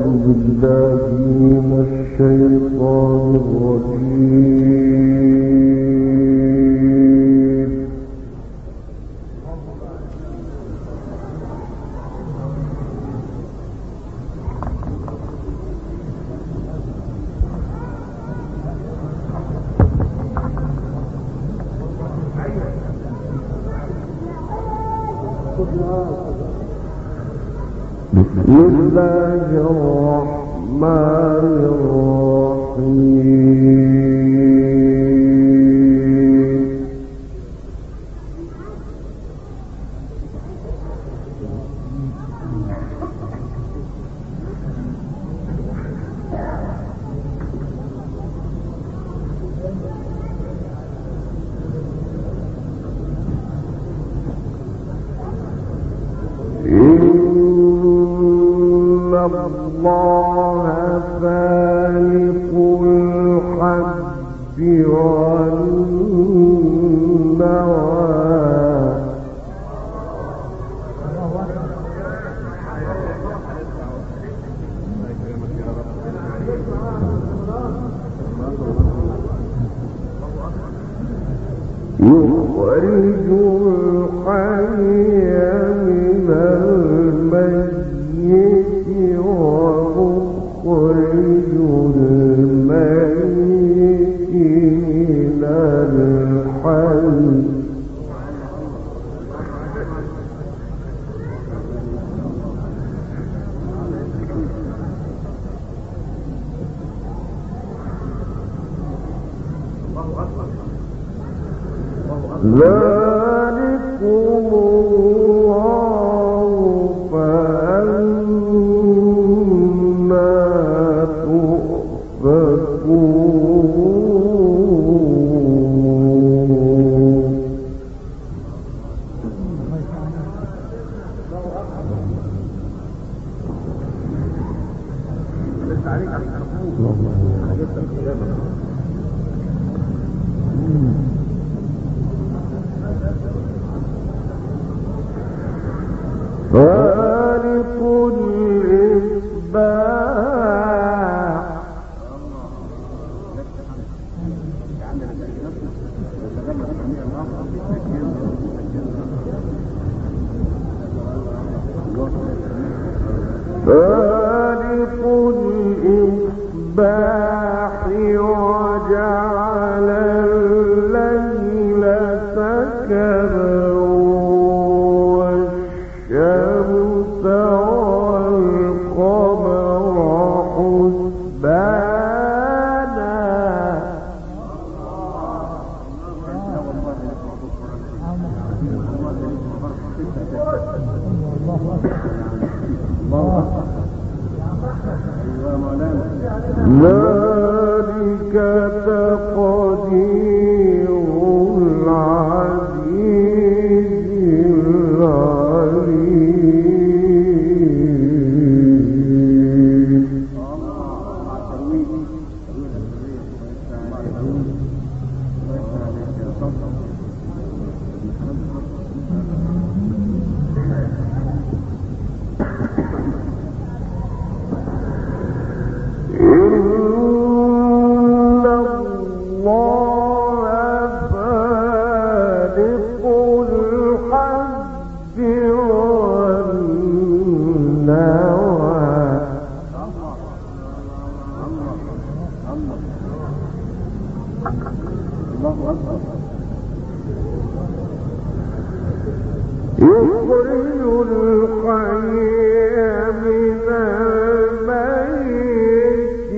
بسم الله الرحمن الرحيم. الله فالق الحب والنوى يخرج الحي من الميت ومخرج الميت من الحي ذلكم الله فأنا تؤفكون. فالق الإصباح فالق الإصباح وجعل الليل سكنا والشمس والقمر حسبانا ذلك تقدير العزيز العليم. يخرج الحي من الميت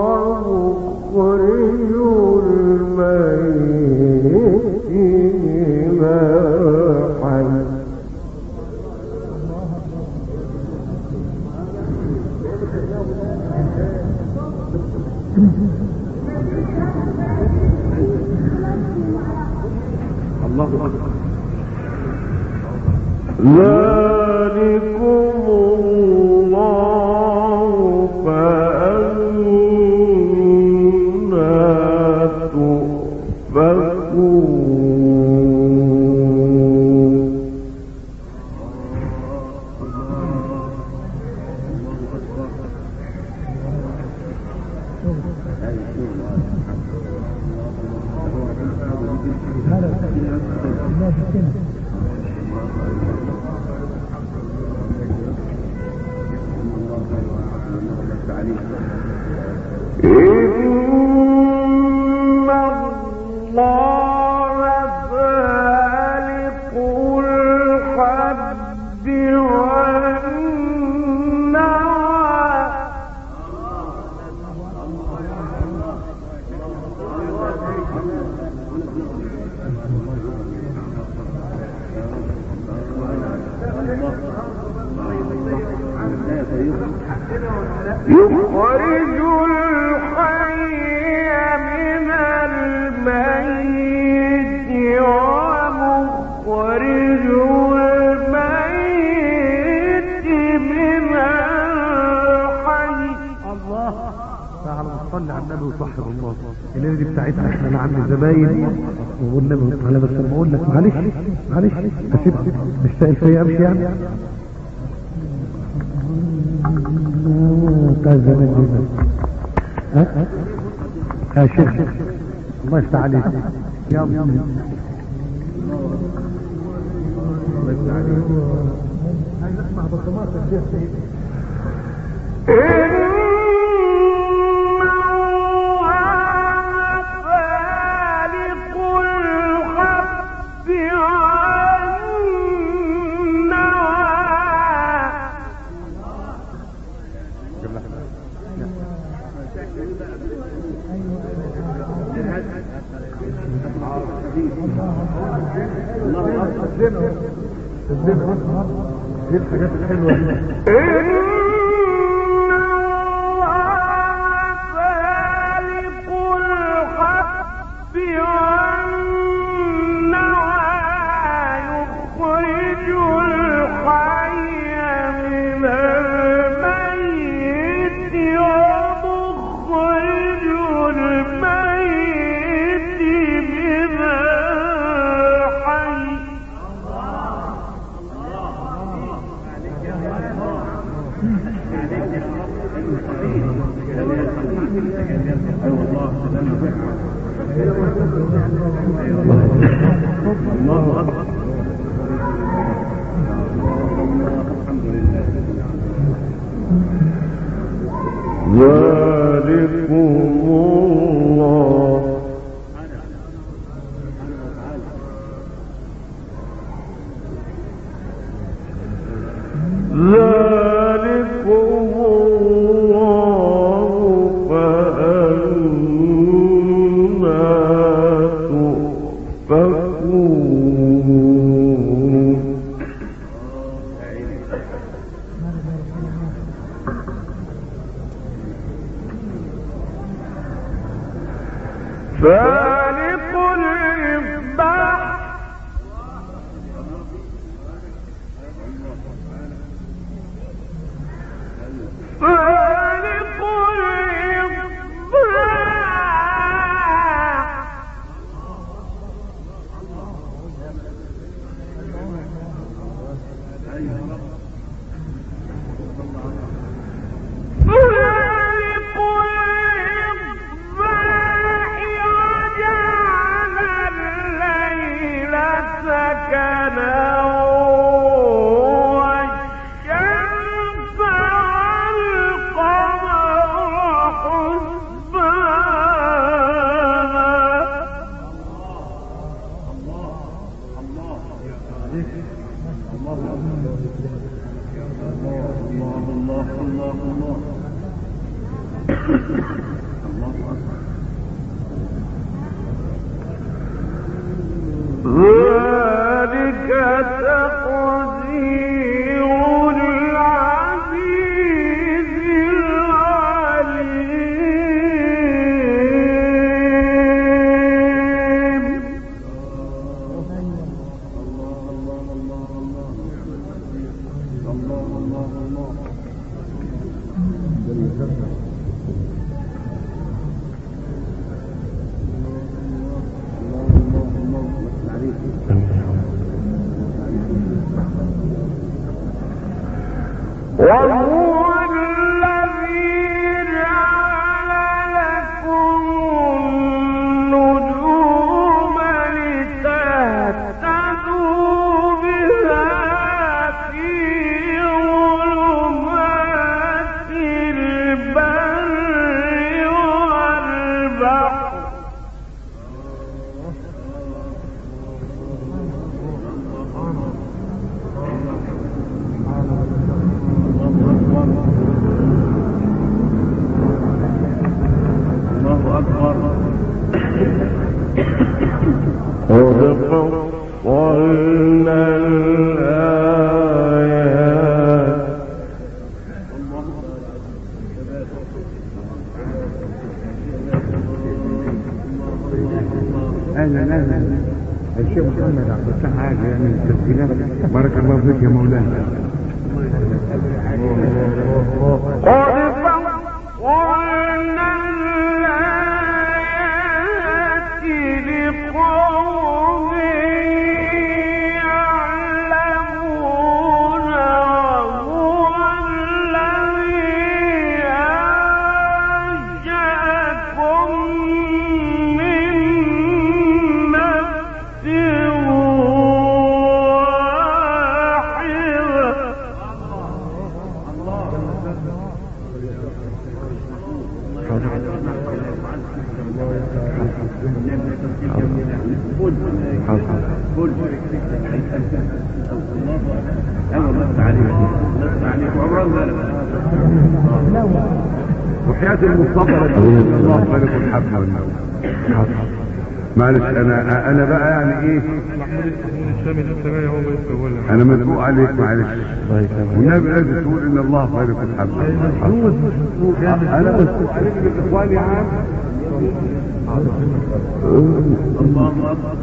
ومخرج الميت من الحي الله أكبر. ذلكم الله فأنا تؤفكون. يخرج الحي من الميت ومخرج الميت من الحي. الله تعالى نصلي على النبي وصحب الله. الليله دي بتاعتنا احنا، انا عندي زباين والنبي تعالى، بس انا بقول لك معلش اسيبها، مش سائل فيا امشي يعني. يا شيخ الله يفتح عليك يا الله يفتح عليك. عايز اسمع بصمات الشيخ سيدي. دي الحاجات الحلوة دي. الله أكبر. ذلكم الله فالق الإصباح فالق ذلك تقدير العزيز العليم. وهو الذي جعل لكم شيخ محمد عبد الفتاح عايز يعمل تسجيلات. بارك الله فيك يا مولانا. وحياة المصطفى الله خالق الحبة والنوم. معلش انا بقى يعني ايه، انا مسؤول عليك معلش. والنبي لازم تقول ان الله خالق الحبة. انا مسؤول عليك بالاخوان يا عم. الله اكبر.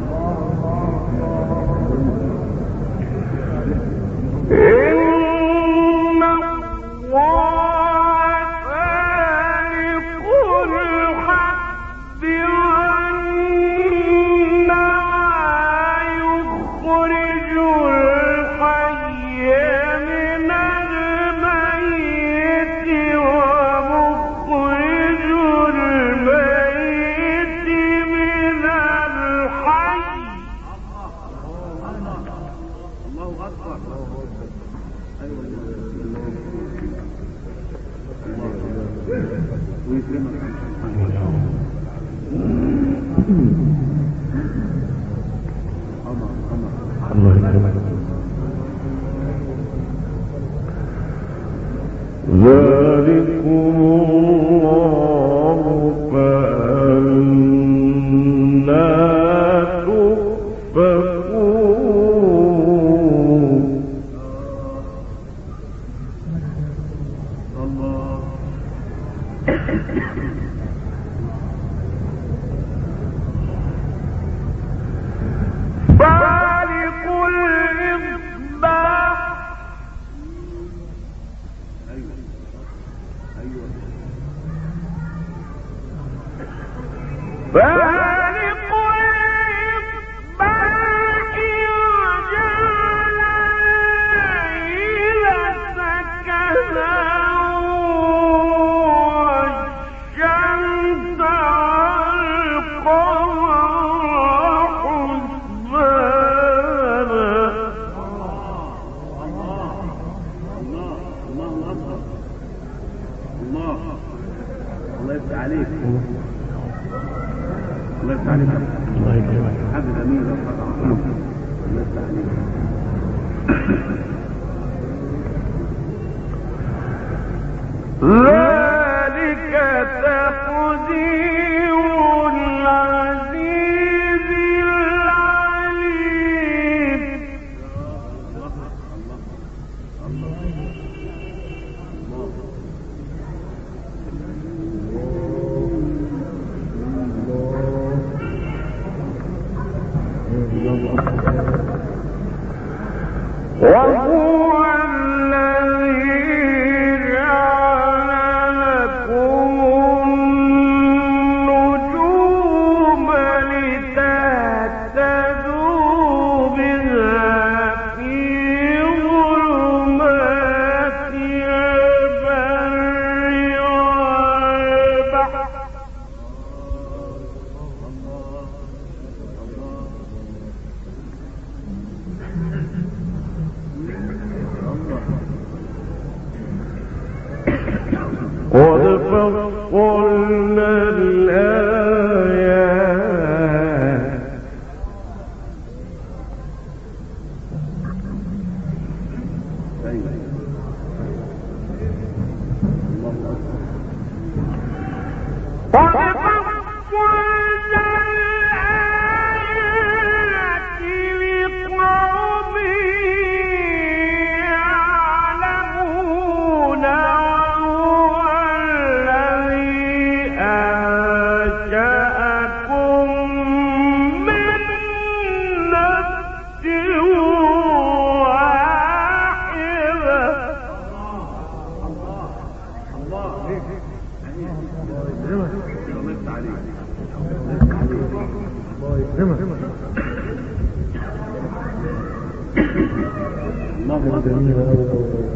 كانت جميلة أوي.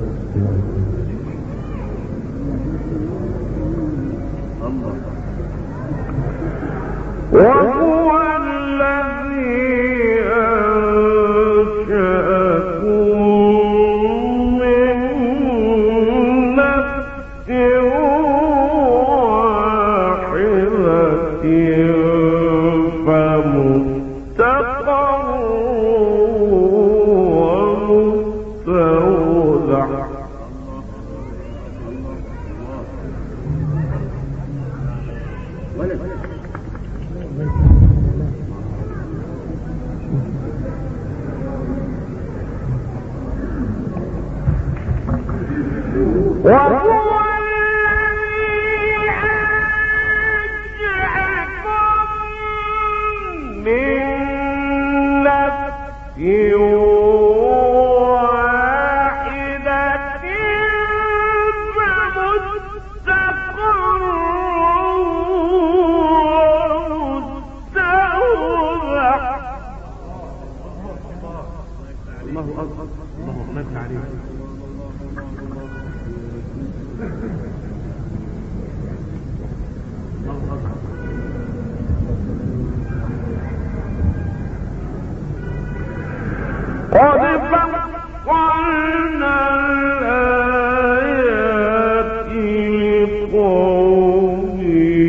وهو الذي أنشأكم من نفس واحدة فمستقر ومستودع. وهو الذي أنشأكم من نفس واحدة فمستقر ومستودع. الله أكبر. الله أكبر عليك. قد فصلنا الآيات لقوم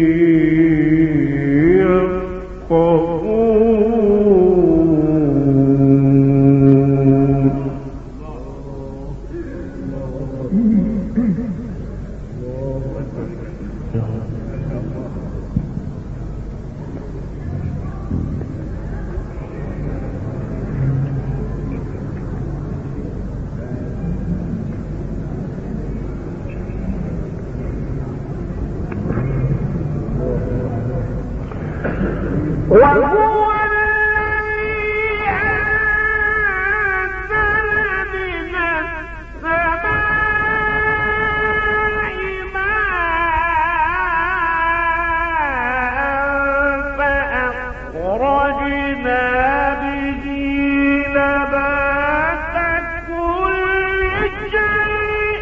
يفقهون. وهو الذي أنزل من السماء ماء فأخرجنا به نبات كل شيء.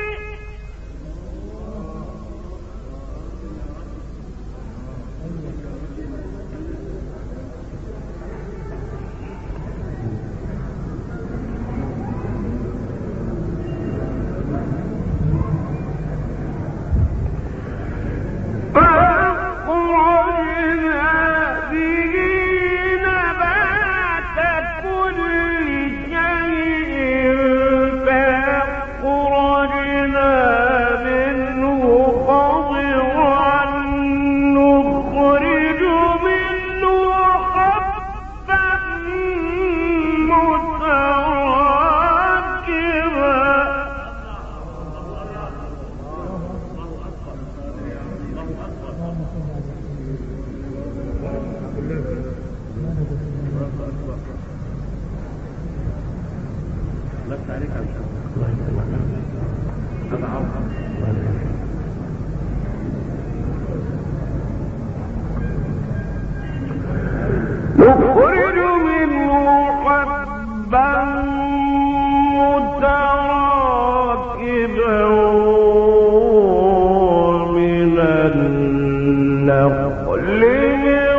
نخرج منه حبا متراكبا ومن النخل من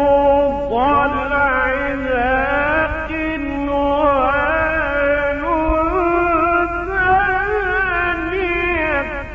طلعها قنوان ثانية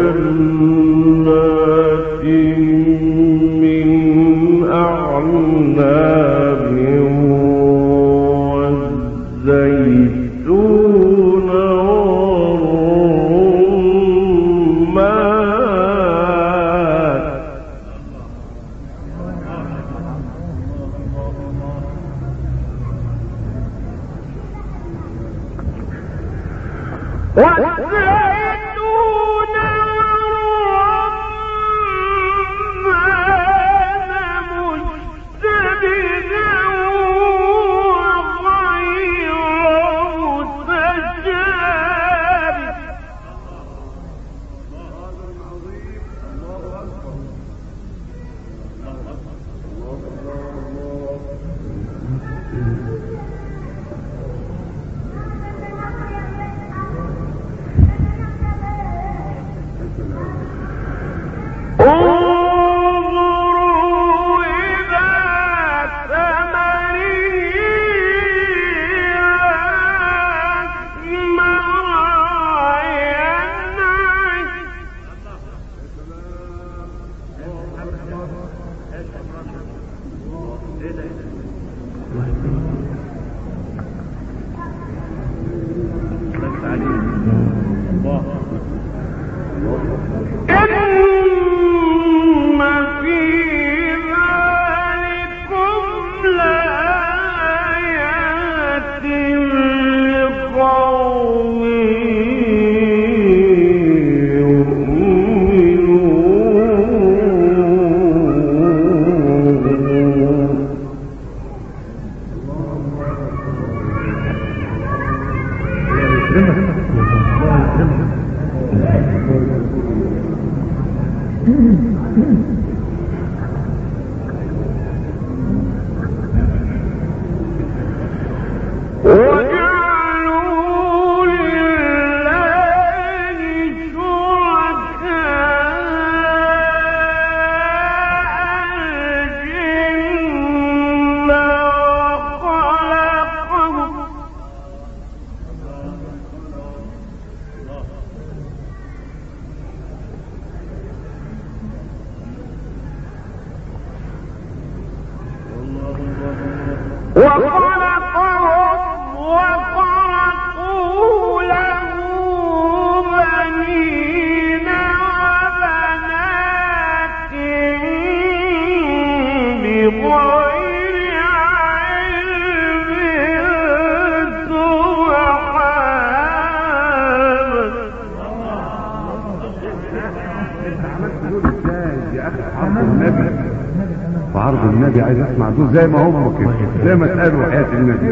النبي عايز اسمع دول زي ما هم كده، زي ما سألوا حياة النبي.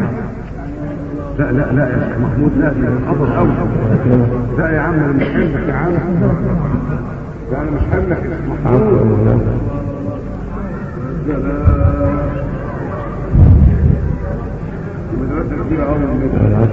لا لا لا يا شيخ محمود، لا حضر قوي. لا يا عم انا مش حملك يا عم، لا انا مش حملك يا شيخ محمود. لا مدرسة كبيرة قوي النبي.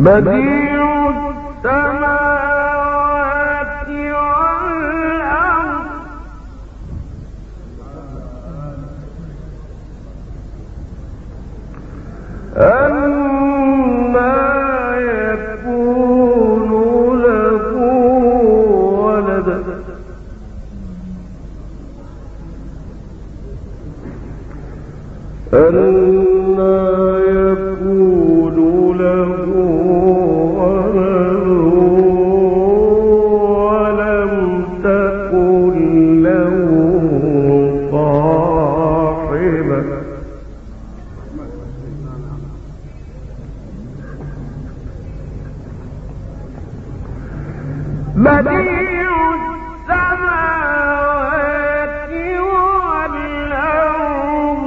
بديع السماوات والأرض أنى يكون له ولد أنى يكون له ولد ولم تكن له صاحبة بديع السماوات والأرض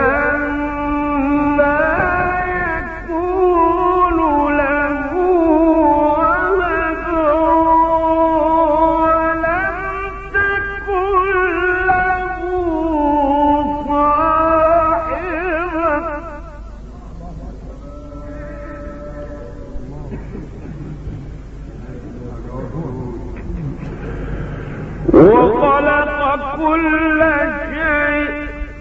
أنى يكون له ولد ولم تكن له صاحبة وخلق كل شيء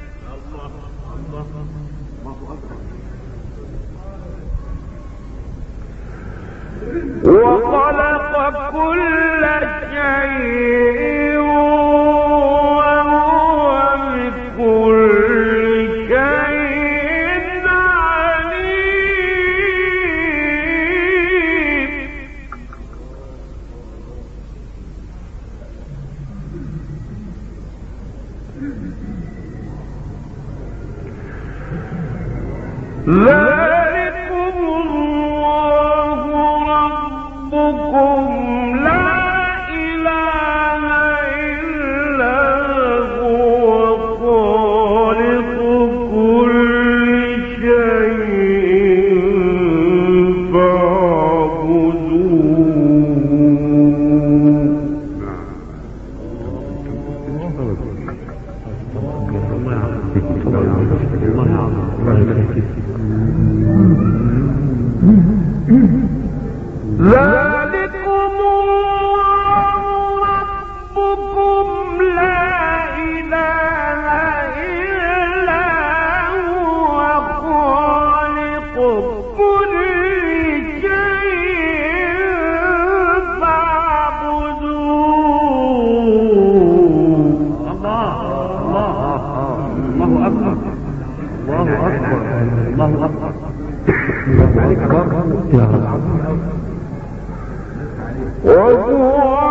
وهو بكل شيء عليم ذلكم الله ربكم لا إله إلا هو خالق كل شيء ذلكم الله ربكم لا إله إلا هو خالق كل شيء فاعبدوه الله أكبر الله أكبر الله أكبر وهو